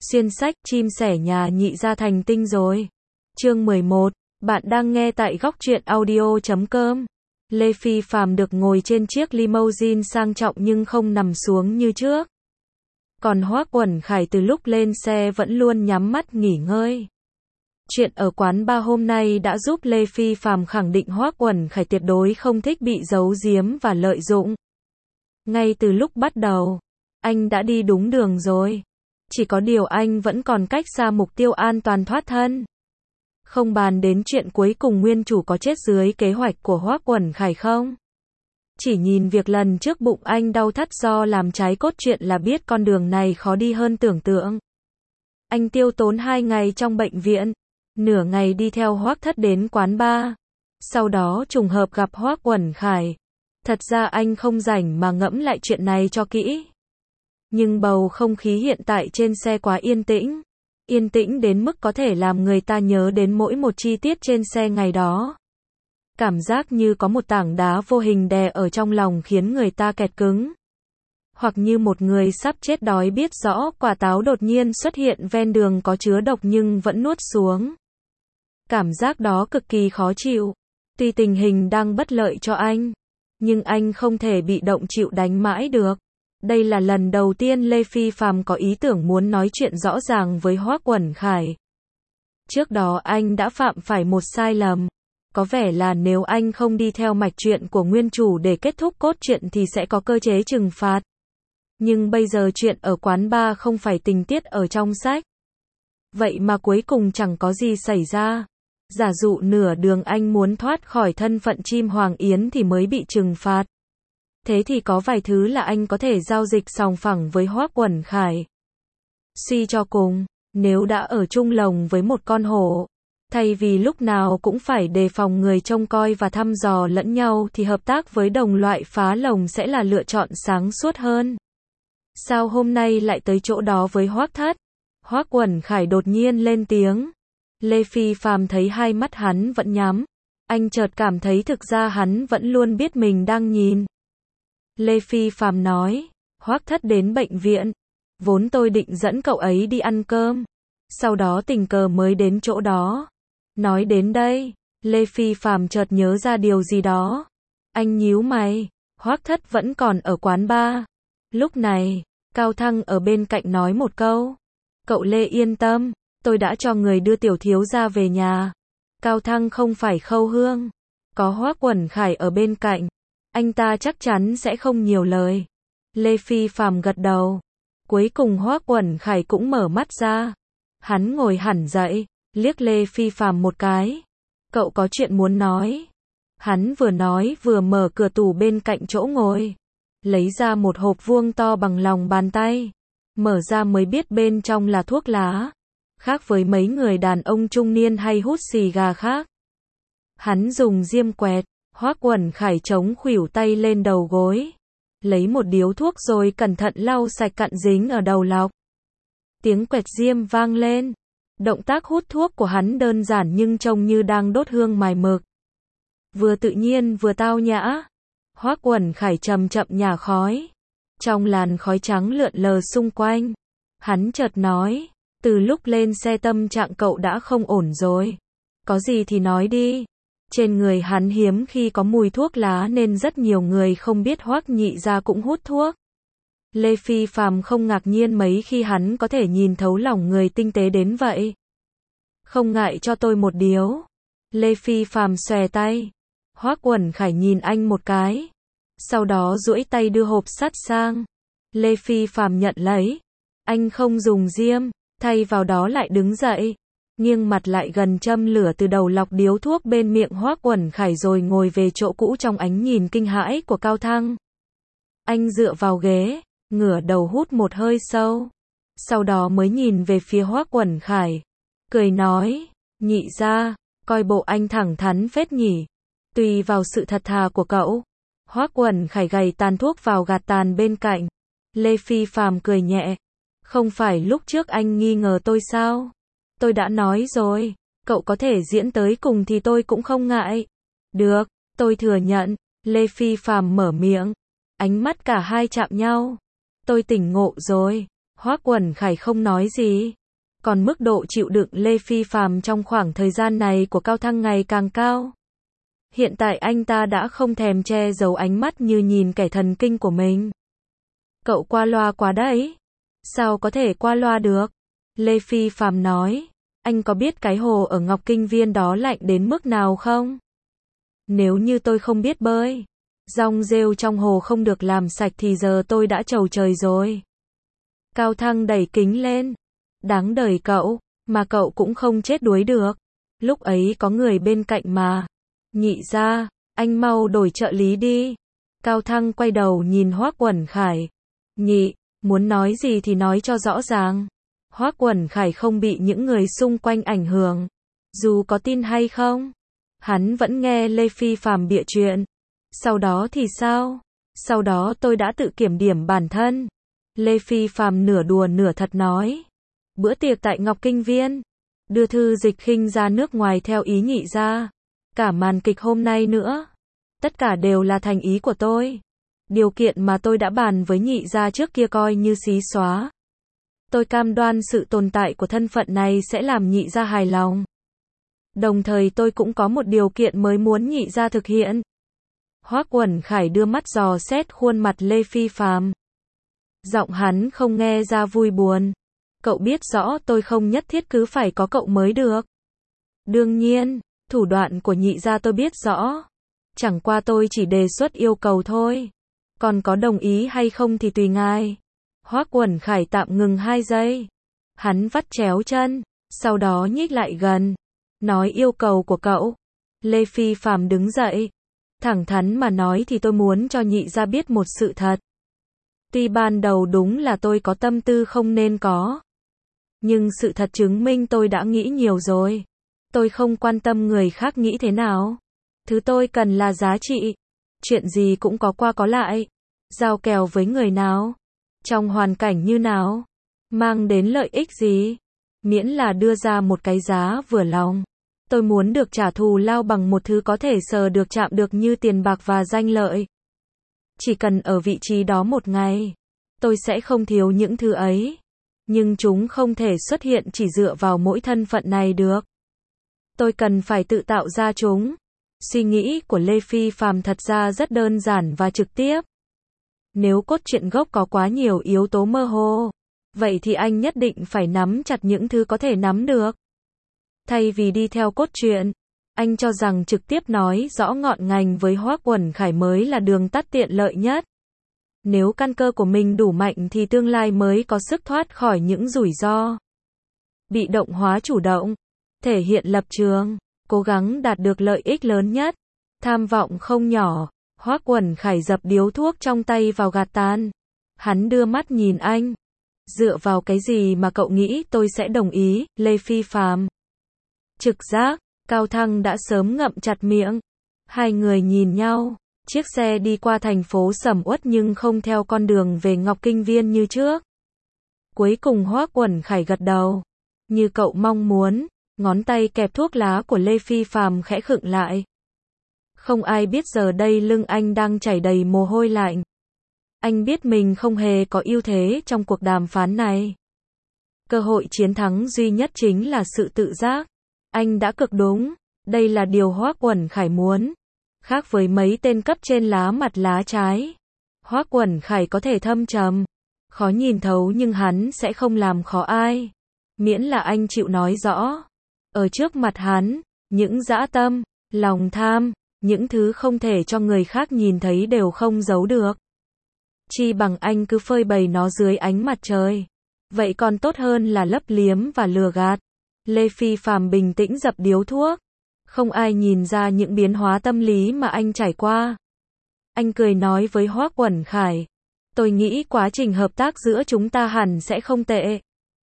Xuyên sách, chim sẻ nhà nhị gia thành tinh rồi. Chương 11, bạn đang nghe tại góc truyện audio.com. Lê Phi Phạm được ngồi trên chiếc limousine sang trọng nhưng không nằm xuống như trước. Còn Hoắc Uẩn Khải từ lúc lên xe vẫn luôn nhắm mắt nghỉ ngơi. Chuyện ở quán bar hôm nay đã giúp Lê Phi Phạm khẳng định Hoắc Uẩn Khải tuyệt đối không thích bị giấu giếm và lợi dụng. Ngay từ lúc bắt đầu, anh đã đi đúng đường rồi. Chỉ có điều anh vẫn còn cách xa mục tiêu an toàn thoát thân. Không bàn đến chuyện cuối cùng nguyên chủ có chết dưới kế hoạch của Hoắc Uẩn Khải không. Chỉ nhìn việc lần trước bụng anh đau thắt do làm trái cốt truyện là biết con đường này khó đi hơn tưởng tượng. Anh tiêu tốn 2 ngày trong bệnh viện, nửa ngày đi theo Hoắc Thất đến quán bar. Sau đó trùng hợp gặp Hoắc Uẩn Khải. Thật ra anh không rảnh mà ngẫm lại chuyện này cho kỹ. Nhưng bầu không khí hiện tại trên xe quá yên tĩnh. Yên tĩnh đến mức có thể làm người ta nhớ đến mỗi một chi tiết trên xe ngày đó. Cảm giác như có một tảng đá vô hình đè ở trong lòng khiến người ta kẹt cứng. Hoặc như một người sắp chết đói biết rõ quả táo đột nhiên xuất hiện ven đường có chứa độc nhưng vẫn nuốt xuống. Cảm giác đó cực kỳ khó chịu. Tuy tình hình đang bất lợi cho anh, nhưng anh không thể bị động chịu đánh mãi được. Đây là lần đầu tiên Lê Phi Phạm có ý tưởng muốn nói chuyện rõ ràng với Hoắc Uẩn Khải. Trước đó anh đã phạm phải một sai lầm. Có vẻ là nếu anh không đi theo mạch truyện của nguyên chủ để kết thúc cốt truyện thì sẽ có cơ chế trừng phạt. Nhưng bây giờ chuyện ở quán bar không phải tình tiết ở trong sách. Vậy mà cuối cùng chẳng có gì xảy ra. Giả dụ nửa đường anh muốn thoát khỏi thân phận chim hoàng yến thì mới bị trừng phạt. Thế thì có vài thứ là anh có thể giao dịch sòng phẳng với Hoắc Uẩn Khải. Suy cho cùng, nếu đã ở chung lồng với một con hổ, thay vì lúc nào cũng phải đề phòng người trông coi và thăm dò lẫn nhau thì hợp tác với đồng loại phá lồng sẽ là lựa chọn sáng suốt hơn. Sao hôm nay lại tới chỗ đó với Hoắc Thất? Hoắc Uẩn Khải đột nhiên lên tiếng. Lê Phi Phạm thấy hai mắt hắn vẫn nhắm. Anh chợt cảm thấy thực ra hắn vẫn luôn biết mình đang nhìn. Lê Phi Phạm nói, Hoắc Thất đến bệnh viện. Vốn tôi định dẫn cậu ấy đi ăn cơm. Sau đó tình cờ mới đến chỗ đó. Nói đến đây, Lê Phi Phạm chợt nhớ ra điều gì đó. Anh nhíu mày, Hoắc Thất vẫn còn ở quán bar. Lúc này, Cao Thăng ở bên cạnh nói một câu. Cậu Lê yên tâm, tôi đã cho người đưa tiểu thiếu gia về nhà. Cao Thăng không phải Khâu Hương. Có Hoắc Uẩn Khải ở bên cạnh. Anh ta chắc chắn sẽ không nhiều lời. Lê Phi Phạm gật đầu. Cuối cùng Hoắc Uẩn Khải cũng mở mắt ra. Hắn ngồi hẳn dậy, liếc Lê Phi Phạm một cái. Cậu có chuyện muốn nói. Hắn vừa nói vừa mở cửa tủ bên cạnh chỗ ngồi. Lấy ra một hộp vuông to bằng lòng bàn tay. Mở ra mới biết bên trong là thuốc lá. Khác với mấy người đàn ông trung niên hay hút xì gà khác. Hắn dùng diêm quẹt. Hoắc Uẩn Khải chống khuỷu tay lên đầu gối. Lấy một điếu thuốc rồi cẩn thận lau sạch cặn dính ở đầu lọc. Tiếng quẹt diêm vang lên. Động tác hút thuốc của hắn đơn giản nhưng trông như đang đốt hương mài mực. Vừa tự nhiên vừa tao nhã. Hoắc Uẩn Khải chậm chậm nhả khói. Trong làn khói trắng lượn lờ xung quanh. Hắn chợt nói, từ lúc lên xe tâm trạng cậu đã không ổn rồi. Có gì thì nói đi. Trên người hắn hiếm khi có mùi thuốc lá nên rất nhiều người không biết Hoắc nhị gia cũng hút thuốc. Lê Phi Phạm không ngạc nhiên mấy khi hắn có thể nhìn thấu lòng người tinh tế đến vậy. Không ngại cho tôi một điếu. Lê Phi Phạm xòe tay. Hoắc Uẩn Khải nhìn anh một cái. Sau đó duỗi tay đưa hộp sắt sang. Lê Phi Phạm nhận lấy. Anh không dùng diêm, thay vào đó lại đứng dậy. Nghiêng mặt lại gần châm lửa từ đầu lọc điếu thuốc bên miệng Hoắc Uẩn Khải rồi ngồi về chỗ cũ trong ánh nhìn kinh hãi của Cao Thăng. Anh dựa vào ghế, ngửa đầu hút một hơi sâu. Sau đó mới nhìn về phía Hoắc Uẩn Khải. Cười nói, nhị gia, coi bộ anh thẳng thắn phết nhỉ. Tùy vào sự thật thà của cậu. Hoắc Uẩn Khải gầy tàn thuốc vào gạt tàn bên cạnh. Lê Phi Phạm cười nhẹ. Không phải lúc trước anh nghi ngờ tôi sao? Tôi đã nói rồi, cậu có thể diễn tới cùng thì tôi cũng không ngại. Được, tôi thừa nhận. Lê Phi Phạm mở miệng. Ánh mắt cả hai chạm nhau. Tôi tỉnh ngộ rồi. Hoắc Uẩn Khải không nói gì. Còn mức độ chịu đựng Lê Phi Phàm trong khoảng thời gian này của Cao Thăng ngày càng cao. Hiện tại anh ta đã không thèm che giấu ánh mắt như nhìn kẻ thần kinh của mình. Cậu qua loa quá đấy. Sao có thể qua loa được? Lê Phi Phàm nói. Anh có biết cái hồ ở Ngọc Kinh Viên đó lạnh đến mức nào không? Nếu như tôi không biết bơi, dong rêu trong hồ không được làm sạch thì giờ tôi đã trầu trời rồi. Cao Thăng đẩy kính lên. Đáng đời cậu, mà cậu cũng không chết đuối được. Lúc ấy có người bên cạnh mà. Nhị ra, anh mau đổi trợ lý đi. Cao Thăng quay đầu nhìn Hoắc Uẩn Khải. Nhị, muốn nói gì thì nói cho rõ ràng. Hoắc Uẩn Khải không bị những người xung quanh ảnh hưởng. Dù có tin hay không, hắn vẫn nghe Lê Phi Phàm bịa chuyện. Sau đó thì sao? Sau đó tôi đã tự kiểm điểm bản thân. Lê Phi Phàm nửa đùa nửa thật nói. Bữa tiệc tại Ngọc Kinh Viên, đưa Thư Dịch Khinh ra nước ngoài theo ý nhị ra. Cả màn kịch hôm nay nữa, tất cả đều là thành ý của tôi. Điều kiện mà tôi đã bàn với nhị ra trước kia coi như xí xóa. Tôi cam đoan sự tồn tại của thân phận này sẽ làm nhị ra hài lòng. Đồng thời tôi cũng có một điều kiện mới muốn nhị ra thực hiện. Hoắc Uẩn Khải đưa mắt dò xét khuôn mặt Lê Phi Phàm. Giọng hắn không nghe ra vui buồn. Cậu biết rõ tôi không nhất thiết cứ phải có cậu mới được. Đương nhiên, thủ đoạn của nhị gia tôi biết rõ. Chẳng qua tôi chỉ đề xuất yêu cầu thôi. Còn có đồng ý hay không thì tùy ngài. Hoắc Uẩn Khải tạm ngừng 2 giây. Hắn vắt chéo chân, sau đó nhích lại gần. Nói yêu cầu của cậu. Lê Phi Phàm đứng dậy. Thẳng thắn mà nói thì tôi muốn cho nhị gia biết một sự thật. Tuy ban đầu đúng là tôi có tâm tư không nên có. Nhưng sự thật chứng minh tôi đã nghĩ nhiều rồi. Tôi không quan tâm người khác nghĩ thế nào. Thứ tôi cần là giá trị. Chuyện gì cũng có qua có lại. Giao kèo với người nào? Trong hoàn cảnh như nào? Mang đến lợi ích gì? Miễn là đưa ra một cái giá vừa lòng. Tôi muốn được trả thù lao bằng một thứ có thể sờ được chạm được như tiền bạc và danh lợi. Chỉ cần ở vị trí đó một ngày, tôi sẽ không thiếu những thứ ấy. Nhưng chúng không thể xuất hiện chỉ dựa vào mỗi thân phận này được. Tôi cần phải tự tạo ra chúng. Suy nghĩ của Lê Phi Phàm thật ra rất đơn giản và trực tiếp. Nếu cốt truyện gốc có quá nhiều yếu tố mơ hồ, vậy thì anh nhất định phải nắm chặt những thứ có thể nắm được. Thay vì đi theo cốt truyện, anh cho rằng trực tiếp nói rõ ngọn ngành với Hoắc Uẩn Khải mới là đường tắt tiện lợi nhất. Nếu căn cơ của mình đủ mạnh thì tương lai mới có sức thoát khỏi những rủi ro. Bị động hóa chủ động, thể hiện lập trường, cố gắng đạt được lợi ích lớn nhất. Tham vọng không nhỏ. Hoắc Uẩn Khải dập điếu thuốc trong tay vào gạt tàn. Hắn đưa mắt nhìn anh. Dựa vào cái gì mà cậu nghĩ tôi sẽ đồng ý, Lê Phi Phàm? Trực giác, Cao Thăng đã sớm ngậm chặt miệng. Hai người nhìn nhau. Chiếc xe đi qua thành phố sầm uất nhưng không theo con đường về Ngọc Kinh Viên như trước. Cuối cùng Hoắc Uẩn Khải gật đầu. Như cậu mong muốn, ngón tay kẹp thuốc lá của Lê Phi Phàm khẽ khựng lại. Không ai biết giờ đây lưng anh đang chảy đầy mồ hôi lạnh. Anh biết mình không hề có ưu thế trong cuộc đàm phán này. Cơ hội chiến thắng duy nhất chính là sự tự giác. Anh đã cực đúng. Đây là điều Hoắc Uẩn Khải muốn. Khác với mấy tên cấp trên lá mặt lá trái. Hoắc Uẩn Khải có thể thâm trầm, khó nhìn thấu nhưng hắn sẽ không làm khó ai. Miễn là anh chịu nói rõ. Ở trước mặt hắn, những dã tâm, lòng tham, những thứ không thể cho người khác nhìn thấy đều không giấu được. Chi bằng anh cứ phơi bày nó dưới ánh mặt trời. Vậy còn tốt hơn là lấp liếm và lừa gạt. Lê Phi Phàm bình tĩnh dập điếu thuốc. Không ai nhìn ra những biến hóa tâm lý mà anh trải qua. Anh cười nói với Hoắc Uẩn Khải. Tôi nghĩ quá trình hợp tác giữa chúng ta hẳn sẽ không tệ.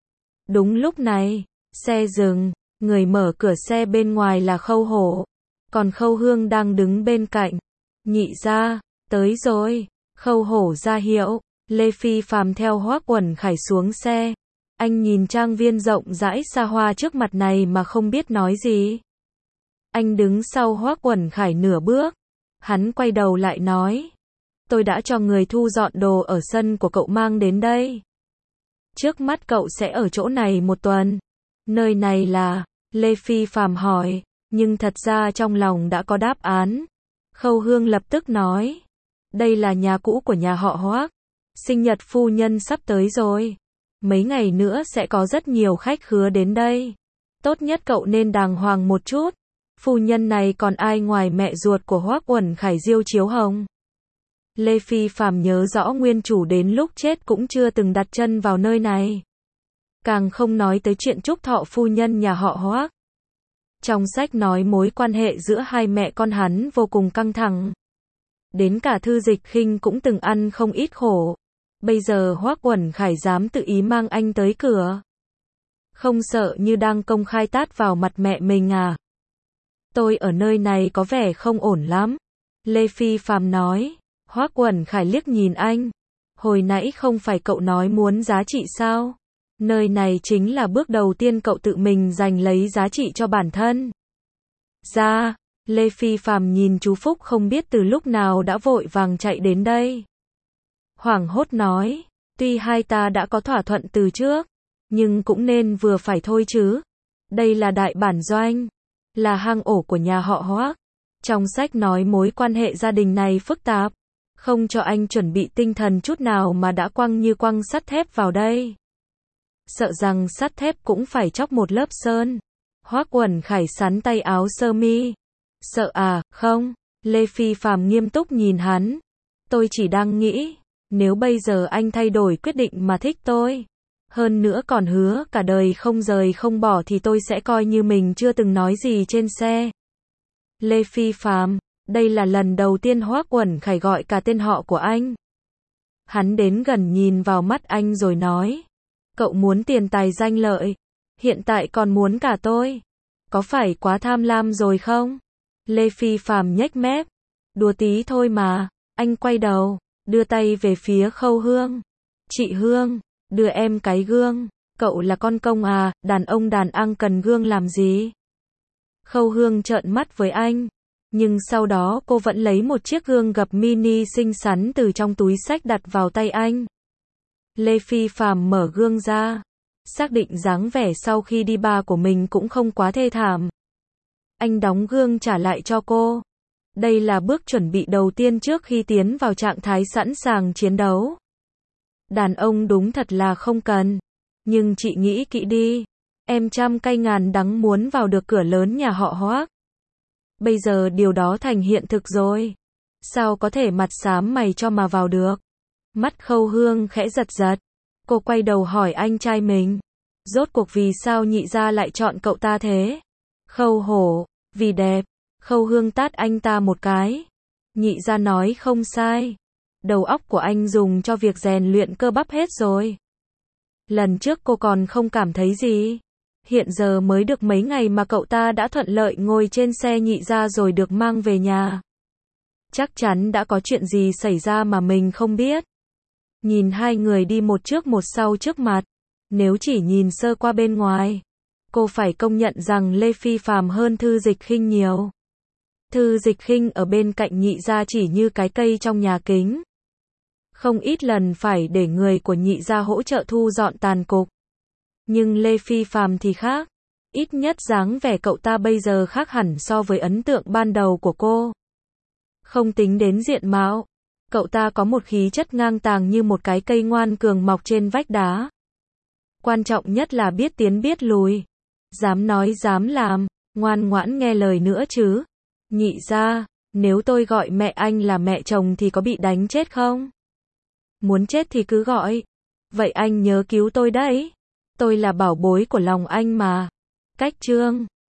Đúng lúc này, xe dừng, người mở cửa xe bên ngoài là Khâu Hổ. Còn Khâu Hương đang đứng bên cạnh. Nhị ra, tới rồi. Khâu Hổ ra hiệu. Lê Phi Phàm theo Hoắc Uẩn Khải xuống xe. Anh nhìn trang viên rộng rãi xa hoa trước mặt này mà không biết nói gì. Anh đứng sau Hoắc Uẩn Khải nửa bước. Hắn quay đầu lại nói. Tôi đã cho người thu dọn đồ ở sân của cậu mang đến đây. Trước mắt cậu sẽ ở chỗ này một tuần. Nơi này là, Lê Phi Phạm hỏi, nhưng thật ra trong lòng đã có đáp án. Khâu Hương lập tức nói, đây là nhà cũ của nhà họ Hoác. Sinh nhật phu nhân sắp tới rồi. Mấy ngày nữa sẽ có rất nhiều khách khứa đến đây. Tốt nhất cậu nên đàng hoàng một chút. Phu nhân này còn ai ngoài mẹ ruột của Hoác Uẩn Khải Diêu Chiếu Hồng. Lê Phi Phạm nhớ rõ nguyên chủ đến lúc chết cũng chưa từng đặt chân vào nơi này. Càng không nói tới chuyện chúc thọ phu nhân nhà họ Hoác. Trong sách nói mối quan hệ giữa hai mẹ con hắn vô cùng căng thẳng. Đến cả Thư Dịch Khinh cũng từng ăn không ít khổ. Bây giờ Hoác Uẩn Khải dám tự ý mang anh tới cửa. Không sợ như đang công khai tát vào mặt mẹ mình à? Tôi ở nơi này có vẻ không ổn lắm. Lê Phi Phạm nói. Hoác Uẩn Khải liếc nhìn anh. Hồi nãy không phải cậu nói muốn giá trị sao? Nơi này chính là bước đầu tiên cậu tự mình giành lấy giá trị cho bản thân. Ra, Lê Phi Phạm nhìn chú Phúc không biết từ lúc nào đã vội vàng chạy đến đây. Hoảng hốt nói, tuy hai ta đã có thỏa thuận từ trước, nhưng cũng nên vừa phải thôi chứ. Đây là đại bản doanh, là hang ổ của nhà họ Hoác. Trong sách nói mối quan hệ gia đình này phức tạp, không cho anh chuẩn bị tinh thần chút nào mà đã quăng như quăng sắt thép vào đây. Sợ rằng sắt thép cũng phải chóc một lớp sơn. Hoác Uẩn Khải sắn tay áo sơ mi. Sợ à, không. Lê Phi Phạm nghiêm túc nhìn hắn. Tôi chỉ đang nghĩ, nếu bây giờ anh thay đổi quyết định mà thích tôi, hơn nữa còn hứa cả đời không rời không bỏ thì tôi sẽ coi như mình chưa từng nói gì trên xe. Lê Phi Phạm, đây là lần đầu tiên Hoác Uẩn Khải gọi cả tên họ của anh. Hắn đến gần nhìn vào mắt anh rồi nói, cậu muốn tiền tài danh lợi, hiện tại còn muốn cả tôi. Có phải quá tham lam rồi không? Lê Phi Phạm nhếch mép. Đùa tí thôi mà. Anh quay đầu, đưa tay về phía Khâu Hương. Chị Hương, đưa em cái gương. Cậu là con công à, đàn ông đàn anh cần gương làm gì? Khâu Hương trợn mắt với anh. Nhưng sau đó cô vẫn lấy một chiếc gương gập mini xinh xắn từ trong túi xách đặt vào tay anh. Lê Phi Phạm mở gương ra. Xác định dáng vẻ sau khi đi bar của mình cũng không quá thê thảm. Anh đóng gương trả lại cho cô. Đây là bước chuẩn bị đầu tiên trước khi tiến vào trạng thái sẵn sàng chiến đấu. Đàn ông đúng thật là không cần. Nhưng chị nghĩ kỹ đi. Em trăm cây ngàn đắng muốn vào được cửa lớn nhà họ Hoác. Bây giờ điều đó thành hiện thực rồi. Sao có thể mặt xám mày cho mà vào được? Mắt Khâu Hương khẽ giật giật. Cô quay đầu hỏi anh trai mình. Rốt cuộc vì sao nhị gia lại chọn cậu ta thế? Khâu Hổ, vì đẹp. Khâu Hương tát anh ta một cái. Nhị gia nói không sai. Đầu óc của anh dùng cho việc rèn luyện cơ bắp hết rồi. Lần trước cô còn không cảm thấy gì. Hiện giờ mới được mấy ngày mà cậu ta đã thuận lợi ngồi trên xe nhị gia rồi được mang về nhà. Chắc chắn đã có chuyện gì xảy ra mà mình không biết. Nhìn hai người đi một trước một sau trước mặt. Nếu chỉ nhìn sơ qua bên ngoài, cô phải công nhận rằng Lê Phi Phạm hơn Thư Dịch Khinh nhiều. Thư Dịch Khinh ở bên cạnh nhị gia chỉ như cái cây trong nhà kính. Không ít lần phải để người của nhị gia hỗ trợ thu dọn tàn cục. Nhưng Lê Phi Phạm thì khác. Ít nhất dáng vẻ cậu ta bây giờ khác hẳn so với ấn tượng ban đầu của cô. Không tính đến diện mạo, cậu ta có một khí chất ngang tàng như một cái cây ngoan cường mọc trên vách đá. Quan trọng nhất là biết tiến biết lùi. Dám nói dám làm, ngoan ngoãn nghe lời nữa chứ. Nhị gia, nếu tôi gọi mẹ anh là mẹ chồng thì có bị đánh chết không? Muốn chết thì cứ gọi. Vậy anh nhớ cứu tôi đấy. Tôi là bảo bối của lòng anh mà. Cách chương